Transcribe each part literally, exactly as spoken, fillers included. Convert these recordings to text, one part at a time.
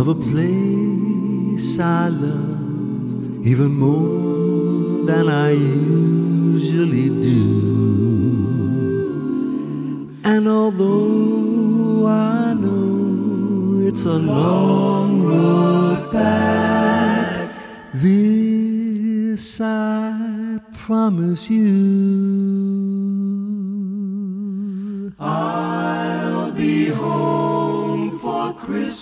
of a place I love even more than I usually do. And although I know it's a long road back, this I promise you, I'll be home for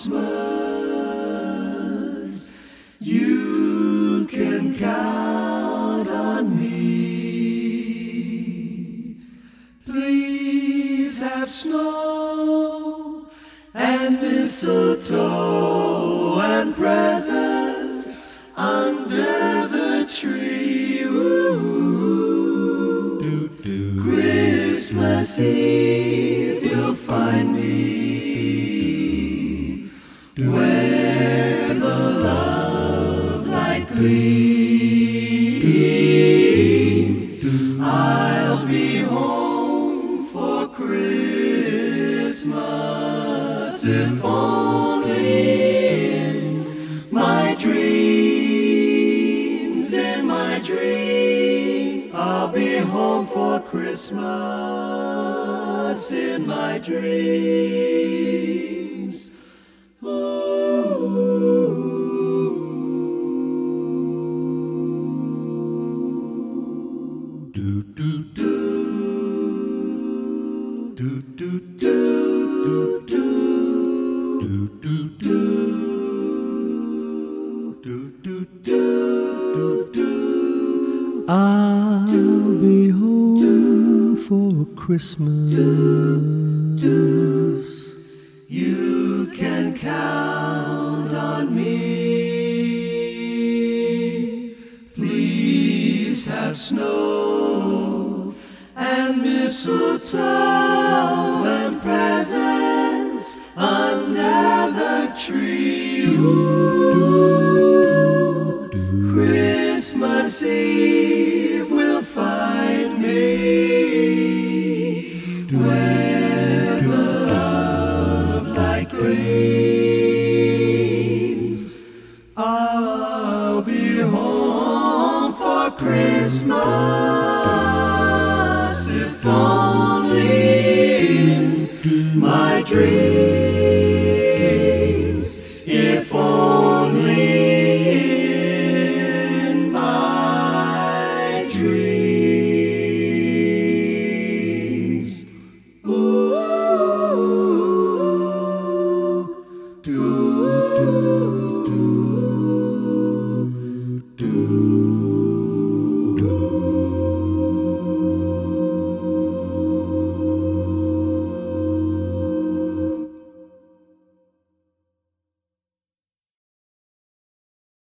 Christmas. You can count on me. Please have snow and mistletoe and presents under the tree. Ooh, do, do. Christmas Eve you'll find me where the love light gleams. I'll be home for Christmas, if only in my dreams, in my dreams. I'll be home for Christmas, in my dreams. Ooh. Do, do, do. Do, do, do. Do, do, do, do. Do, do, do, do. I'll be home for Christmas. You can count on me. Please have snow and mistletoe and presents under the tree. Ooh, Christmas Eve will find me where the love light gleams. I'll be home for Christmas, if only in my dreams.